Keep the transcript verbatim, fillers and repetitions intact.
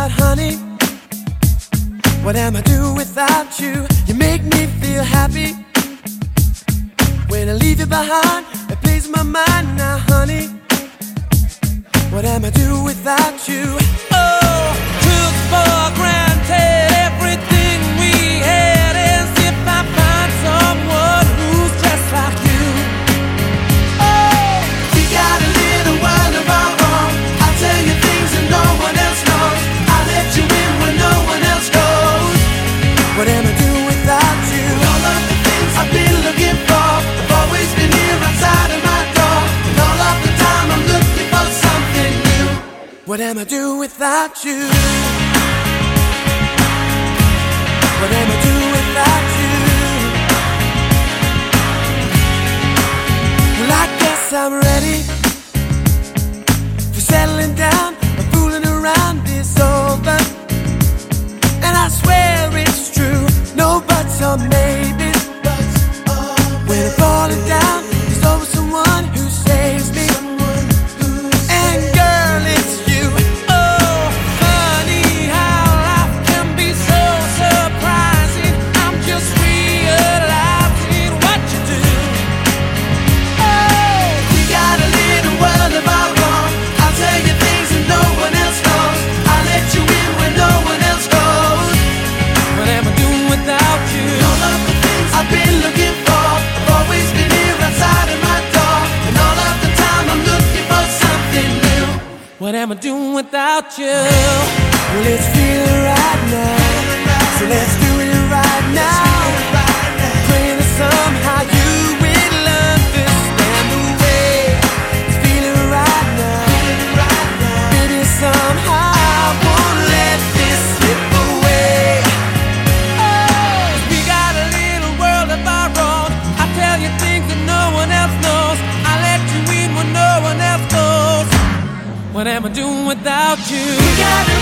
without honey? What am I do without you? You make me feel happy. When I leave you behind, it plays my mind now, honey. What am I do without you? Oh, took for granted everything we had, as if I find someone who's just like you. Oh, we got a little world of our own. I'll tell you things that no one else knows. I'll let you in when no one else goes. What am I do without you? All of the things I've been looking for have always been here outside of my door. And all of the time I'm looking for something new. What am I do without you? What am I do without you? Well, I guess I'm ready for settling down and fooling around is over. And I swear it's true, no buts or maybes. When I'm falling down, there's always someone who saves me. And girl, it's you. Oh, funny how life can be so surprising. I'm just realizing what you do. Oh, we got a little world of our own. I'll tell you things that no one else knows. I'll let you in when no one else goes. What am I doing without you? All of the things I've been looking for have always been here outside of my door. And all of the time I'm looking for something new. What am I doing without you? Well, let's feel it right now. So let's do it right now. Pray that somehow you will understand the way. Let's feel it right now. Baby, somehow I won't let this slip away. We got a little world of our own. I tell you things that no one else knows. I let you in when no one else goes. What am I doing without you? We got